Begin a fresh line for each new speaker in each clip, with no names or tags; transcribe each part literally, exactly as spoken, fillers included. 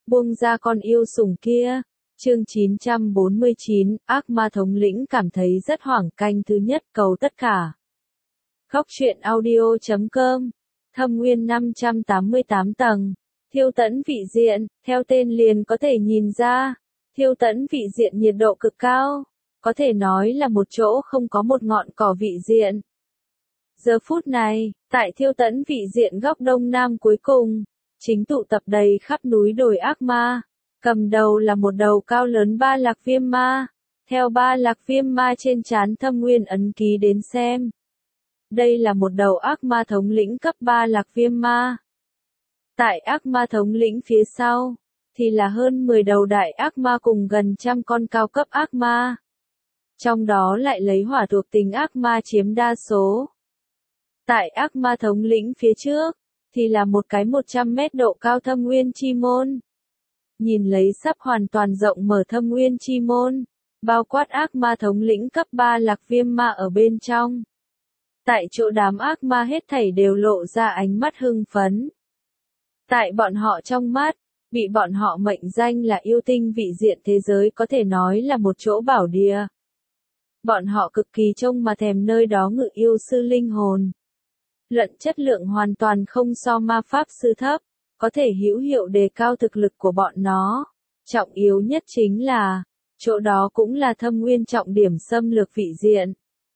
buông ra con yêu sủng kia. Chương chín trăm bốn mươi chín, ác ma thống lĩnh cảm thấy rất hoảng. Canh thứ nhất, cầu tất cả. Góc truyện audio chấm com. Thâm Nguyên năm trăm tám mươi tám tầng. Thiêu tẫn vị diện, theo tên liền có thể nhìn ra, thiêu tẫn vị diện nhiệt độ cực cao, có thể nói là một chỗ không có một ngọn cỏ vị diện. Giờ phút này, tại thiêu tẫn vị diện góc đông nam cuối cùng, chính tụ tập đầy khắp núi đồi ác ma. Cầm đầu là một đầu cao lớn ba lạc viêm ma. Theo ba lạc viêm ma trên trán Thâm Nguyên ấn ký đến xem, đây là một đầu ác ma thống lĩnh cấp ba lạc viêm ma. Tại ác ma thống lĩnh phía sau, thì là hơn mười đầu đại ác ma cùng gần trăm con cao cấp ác ma. Trong đó lại lấy hỏa thuộc tính ác ma chiếm đa số. Tại ác ma thống lĩnh phía trước, thì là một cái một trăm mét độ cao Thâm Nguyên chi môn. Nhìn lấy sắp hoàn toàn rộng mở Thâm Nguyên chi môn, bao quát ác ma thống lĩnh cấp ba lạc viêm ma ở bên trong. Tại chỗ đám ác ma hết thảy đều lộ ra ánh mắt hưng phấn. Tại bọn họ trong mắt, bị bọn họ mệnh danh là yêu tinh vị diện thế giới có thể nói là một chỗ bảo địa. Bọn họ cực kỳ trông mà thèm nơi đó ngự yêu sư linh hồn. Luận chất lượng hoàn toàn không so ma pháp sư thấp, có thể hữu hiệu đề cao thực lực của bọn nó. Trọng yếu nhất chính là, chỗ đó cũng là Thâm Nguyên trọng điểm xâm lược vị diện.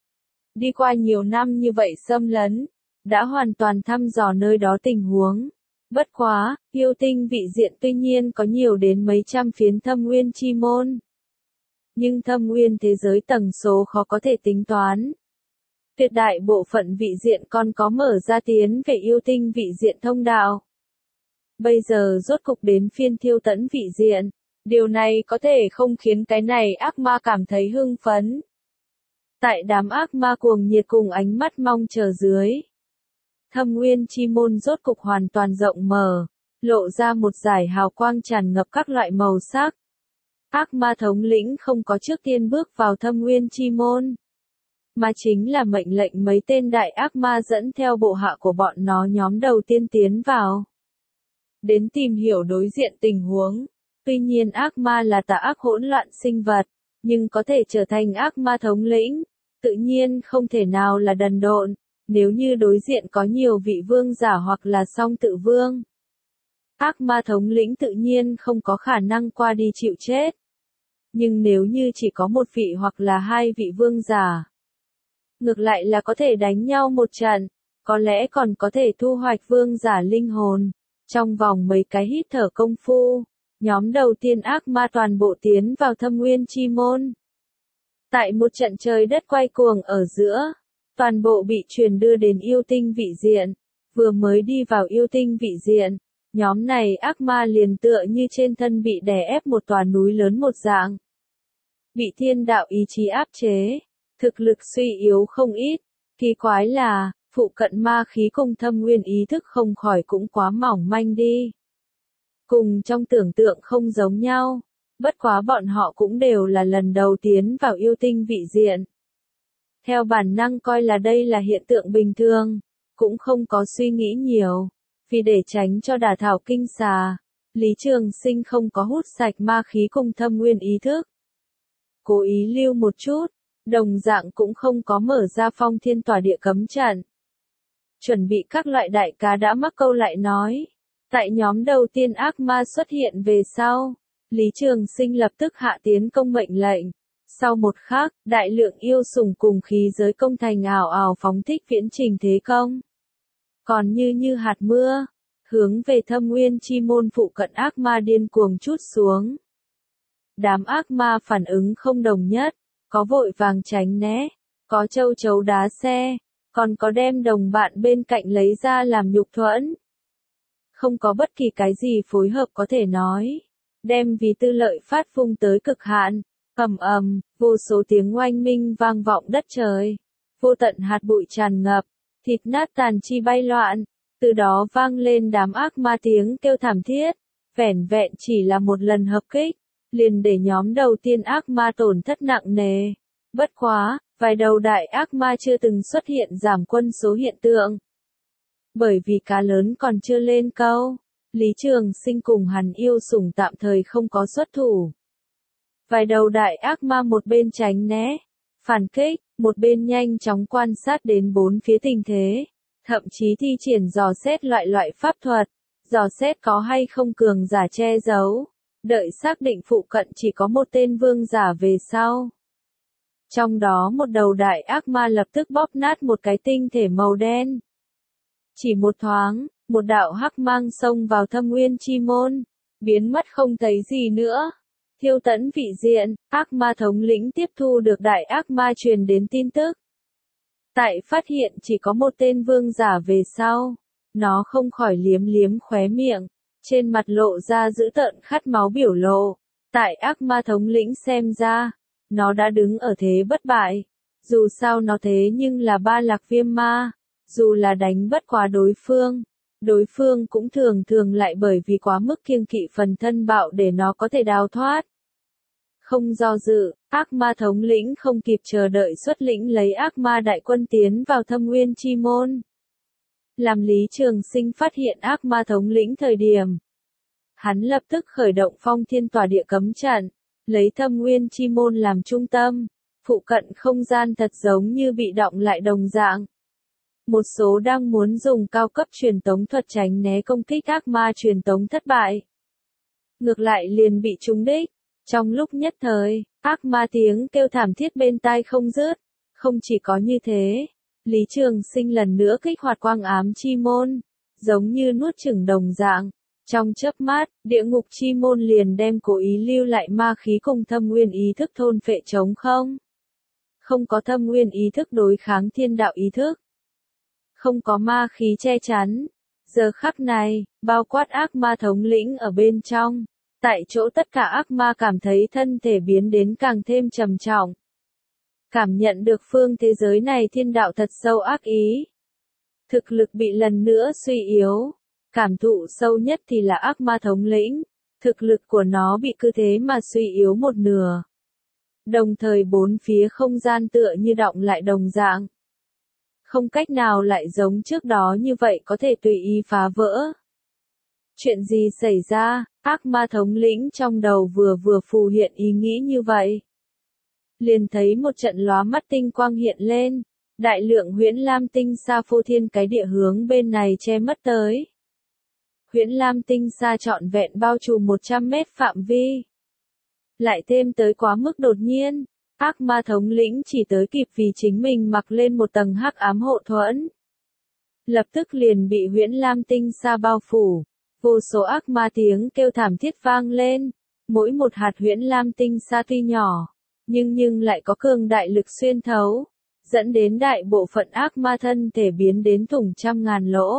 Đi qua nhiều năm như vậy xâm lấn, đã hoàn toàn thăm dò nơi đó tình huống. Bất quá, yêu tinh vị diện tuy nhiên có nhiều đến mấy trăm phiến Thâm Nguyên chi môn. Nhưng Thâm Nguyên thế giới tầng số khó có thể tính toán. Tuyệt đại bộ phận vị diện còn có mở ra tiến về yêu tinh vị diện thông đạo. Bây giờ rốt cục đến phiên thiêu tẫn vị diện, điều này có thể không khiến cái này ác ma cảm thấy hưng phấn. Tại đám ác ma cuồng nhiệt cùng ánh mắt mong chờ dưới, Thâm Nguyên chi môn rốt cục hoàn toàn rộng mở, lộ ra một dải hào quang tràn ngập các loại màu sắc. Ác ma thống lĩnh không có trước tiên bước vào Thâm Nguyên chi môn, mà chính là mệnh lệnh mấy tên đại ác ma dẫn theo bộ hạ của bọn nó nhóm đầu tiên tiến vào. Đến tìm hiểu đối diện tình huống. Tuy nhiên ác ma là tà ác hỗn loạn sinh vật, nhưng có thể trở thành ác ma thống lĩnh, tự nhiên không thể nào là đần độn. Nếu như đối diện có nhiều vị vương giả hoặc là song tự vương, ác ma thống lĩnh tự nhiên không có khả năng qua đi chịu chết. Nhưng nếu như chỉ có một vị hoặc là hai vị vương giả, ngược lại là có thể đánh nhau một trận, có lẽ còn có thể thu hoạch vương giả linh hồn. Trong vòng mấy cái hít thở công phu, nhóm đầu tiên ác ma toàn bộ tiến vào Thâm Nguyên chi môn. Tại một trận trời đất quay cuồng ở giữa, toàn bộ bị truyền đưa đến yêu tinh vị diện. Vừa mới đi vào yêu tinh vị diện, nhóm này ác ma liền tựa như trên thân bị đè ép một tòa núi lớn một dạng. Bị thiên đạo ý chí áp chế, thực lực suy yếu không ít. Kỳ quái là, phụ cận ma khí cùng Thâm Nguyên ý thức không khỏi cũng quá mỏng manh đi. Cùng trong tưởng tượng không giống nhau, bất quá bọn họ cũng đều là lần đầu tiến vào yêu tinh vị diện. Theo bản năng coi là đây là hiện tượng bình thường, cũng không có suy nghĩ nhiều, vì để tránh cho đả thảo kinh xà, Lý Trường Sinh không có hút sạch ma khí cùng Thâm Nguyên ý thức. Cố ý lưu một chút, đồng dạng cũng không có mở ra phong thiên tỏa địa cấm trận. Chuẩn bị các loại đại cá đã mắc câu lại nói. Tại nhóm đầu tiên ác ma xuất hiện về sau, Lý Trường Sinh lập tức hạ tiến công mệnh lệnh. Sau một khắc, đại lượng yêu sủng cùng khí giới công thành ảo ảo phóng thích viễn trình thế công. Còn như như hạt mưa, hướng về Thâm Nguyên chi môn phụ cận ác ma điên cuồng trút xuống. Đám ác ma phản ứng không đồng nhất, có vội vàng tránh né, có châu chấu đá xe, còn có đem đồng bạn bên cạnh lấy ra làm nhục thuẫn. Không có bất kỳ cái gì phối hợp có thể nói, đem vì tư lợi phát phung tới cực hạn. Ầm ầm, vô số tiếng oanh minh vang vọng đất trời, vô tận hạt bụi tràn ngập, thịt nát tàn chi bay loạn, từ đó vang lên đám ác ma tiếng kêu thảm thiết. Vẻn vẹn chỉ là một lần hợp kích, liền để nhóm đầu tiên ác ma tổn thất nặng nề. Bất quá, vài đầu đại ác ma chưa từng xuất hiện giảm quân số hiện tượng. Bởi vì cá lớn còn chưa lên câu, Lý Trường Sinh cùng hắn yêu sủng tạm thời không có xuất thủ. Vài đầu đại ác ma một bên tránh né, phản kích, một bên nhanh chóng quan sát đến bốn phía tình thế, thậm chí thi triển dò xét loại loại pháp thuật, dò xét có hay không cường giả che giấu, đợi xác định phụ cận chỉ có một tên vương giả về sau. Trong đó một đầu đại ác ma lập tức bóp nát một cái tinh thể màu đen. Chỉ một thoáng, một đạo hắc mang xông vào Thâm Nguyên Chi Môn, biến mất không thấy gì nữa. Thiêu Tẫn vị diện, ác ma thống lĩnh tiếp thu được đại ác ma truyền đến tin tức. Tại phát hiện chỉ có một tên vương giả về sau, nó không khỏi liếm liếm khóe miệng, trên mặt lộ ra dữ tợn khát máu biểu lộ. Tại ác ma thống lĩnh xem ra, nó đã đứng ở thế bất bại. Dù sao nó thế nhưng là ba lạc viêm ma, dù là đánh bất quá đối phương, đối phương cũng thường thường lại bởi vì quá mức kiêng kỵ phần thân bạo để nó có thể đào thoát. Không do dự, ác ma thống lĩnh không kịp chờ đợi xuất lĩnh lấy ác ma đại quân tiến vào Thâm Nguyên Chi Môn. Làm Lý Trường Sinh phát hiện ác ma thống lĩnh thời điểm, hắn lập tức khởi động Phong Thiên Tỏa Địa cấm trận, lấy Thâm Nguyên Chi Môn làm trung tâm, phụ cận không gian thật giống như bị đọng lại đồng dạng. Một số đang muốn dùng cao cấp truyền tống thuật tránh né công kích ác ma truyền tống thất bại, ngược lại liền bị trúng đích. Trong lúc nhất thời, ác ma tiếng kêu thảm thiết bên tai không dứt. Không chỉ có như thế, Lý Trường Sinh lần nữa kích hoạt quang ám chi môn, giống như nuốt chửng đồng dạng. Trong chớp mắt, địa ngục chi môn liền đem cố ý lưu lại ma khí cùng thâm nguyên ý thức thôn phệ trống không. Không có thâm nguyên ý thức đối kháng thiên đạo ý thức. Không có ma khí che chắn. Giờ khắc này, bao quát ác ma thống lĩnh ở bên trong. Tại chỗ tất cả ác ma cảm thấy thân thể biến đến càng thêm trầm trọng. Cảm nhận được phương thế giới này thiên đạo thật sâu ác ý. Thực lực bị lần nữa suy yếu. Cảm thụ sâu nhất thì là ác ma thống lĩnh. Thực lực của nó bị cứ thế mà suy yếu một nửa. Đồng thời bốn phía không gian tựa như đọng lại đồng dạng. Không cách nào lại giống trước đó như vậy có thể tùy ý phá vỡ. Chuyện gì xảy ra, ác ma thống lĩnh trong đầu vừa vừa phù hiện ý nghĩ như vậy. Liền thấy một trận lóa mắt tinh quang hiện lên, đại lượng huyễn lam tinh sa phô thiên cái địa hướng bên này che mất tới. Huyễn lam tinh sa trọn vẹn bao trùm một trăm mét phạm vi. Lại thêm tới quá mức đột nhiên, ác ma thống lĩnh chỉ tới kịp vì chính mình mặc lên một tầng hắc ám hộ thuẫn. Lập tức liền bị huyễn lam tinh sa bao phủ. Vô số ác ma tiếng kêu thảm thiết vang lên, mỗi một hạt huyễn lam tinh sa tuy nhỏ, nhưng nhưng lại có cường đại lực xuyên thấu, dẫn đến đại bộ phận ác ma thân thể biến đến thủng trăm ngàn lỗ.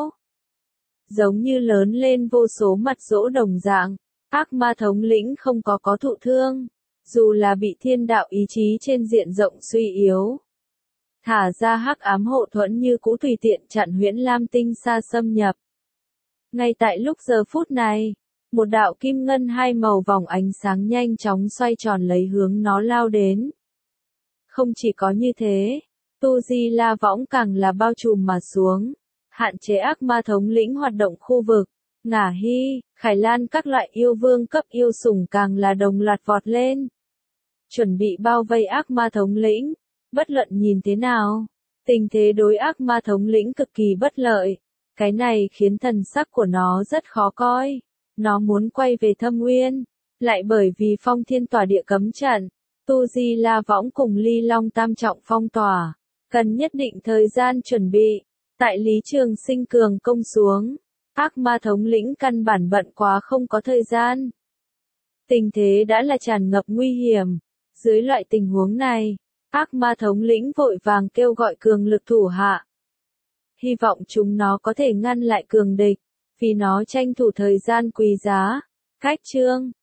Giống như lớn lên vô số mặt dỗ đồng dạng, ác ma thống lĩnh không có có thụ thương, dù là bị thiên đạo ý chí trên diện rộng suy yếu. Thả ra hắc ám hộ thuẫn như cũ tùy tiện chặn huyễn lam tinh sa xâm nhập. Ngay tại lúc giờ phút này, một đạo kim ngân hai màu vòng ánh sáng nhanh chóng xoay tròn lấy hướng nó lao đến. Không chỉ có như thế, Tu Di La võng càng là bao trùm mà xuống, hạn chế ác ma thống lĩnh hoạt động khu vực. Ngả Hy, Khải Lan các loại yêu vương cấp yêu sủng càng là đồng loạt vọt lên. Chuẩn bị bao vây ác ma thống lĩnh, bất luận nhìn thế nào, tình thế đối ác ma thống lĩnh cực kỳ bất lợi. Cái này khiến thần sắc của nó rất khó coi. Nó muốn quay về Thâm Nguyên, lại bởi vì Phong Thiên Tỏa Địa cấm trận, Tu Di La võng cùng Ly Long tam trọng phong tỏa, cần nhất định thời gian chuẩn bị. Tại Lý Trường Sinh cường công xuống, ác ma thống lĩnh căn bản bận quá không có thời gian. Tình thế đã là tràn ngập nguy hiểm. Dưới loại tình huống này, ác ma thống lĩnh vội vàng kêu gọi cường lực thủ hạ. Hy vọng chúng nó có thể ngăn lại cường địch, vì nó tranh thủ thời gian quý giá. Cách chương